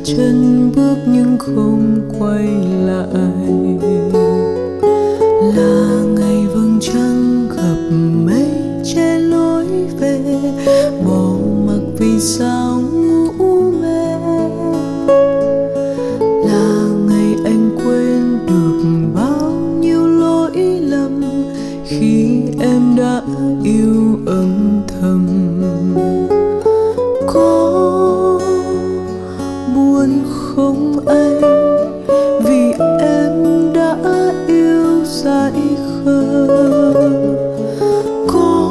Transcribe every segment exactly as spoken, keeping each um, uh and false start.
chân bước nhưng không quay lại. Là ngày vầng trăng gặp mây che lối về, bỏ mặc vì sao ngủ mê. Là ngày anh quên được bao nhiêu lỗi lầm khi em đã yêu âm thầm. Có buồn không anh, vì em đã yêu dại khờ. Có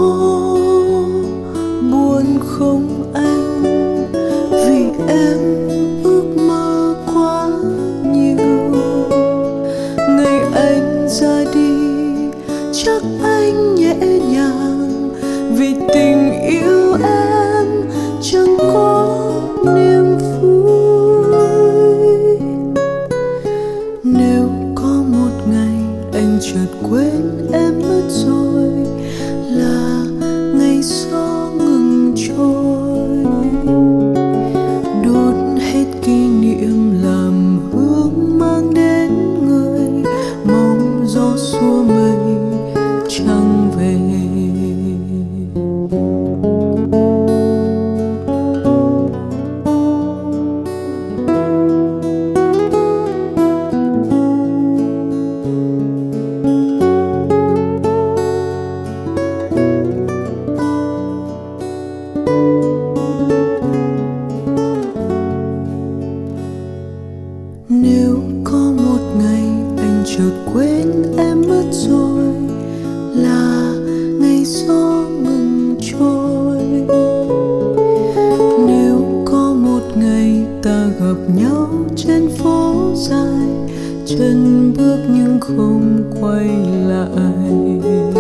buồn không anh, vì em ước mơ quá nhiều. Ngày anh ra đi chắc anh nhẹ nhàng, vì tình yêu em chẳng có niềm vui. Nếu có một ngày anh chợt quên em mất rồi, là ngày gió ngừng trôi, đốt hết kỷ niệm làm hương mang đến người, mong gió xua mây chẳng về. Nếu có một ngày anh chợt quên em mất rồi, là ngày gió ngừng trôi. Nếu có một ngày ta gặp nhau trên phố dài, chân bước nhưng không quay lại.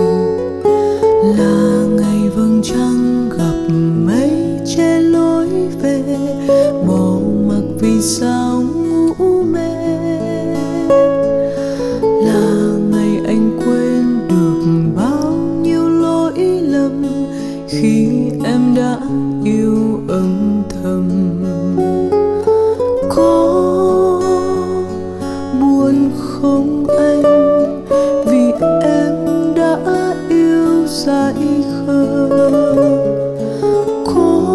Là ngày vầng trăng gặp mây che lối về, bỏ mặc vì sao ngủ mê. Là ngày anh quên được bao nhiêu lỗi lầm khi em đã yêu âm thầm. Có buồn không anh, vì em đã yêu dại khờ. Có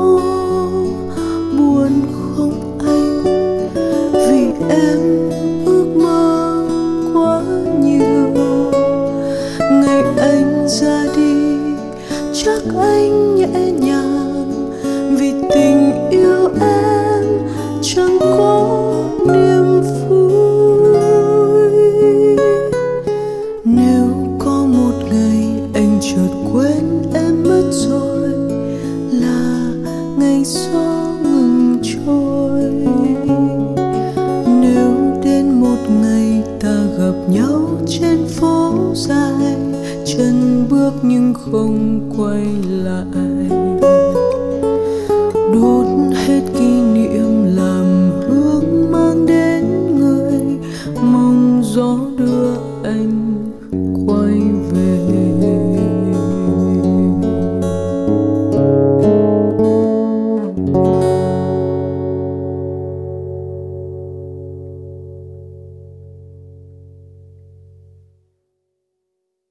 buồn không anh, vì em ước mơ quá nhiều. Ngày anh ra đi chắc anh nhẹ nhàng, vì tình yêu em chẳng có niềm vui. Nếu có một ngày anh chợt quên em mất rồi, là ngày gió ngừng trôi. Nếu đến một ngày ta gặp nhau trên phố dài, chân bước nhưng không quay lại.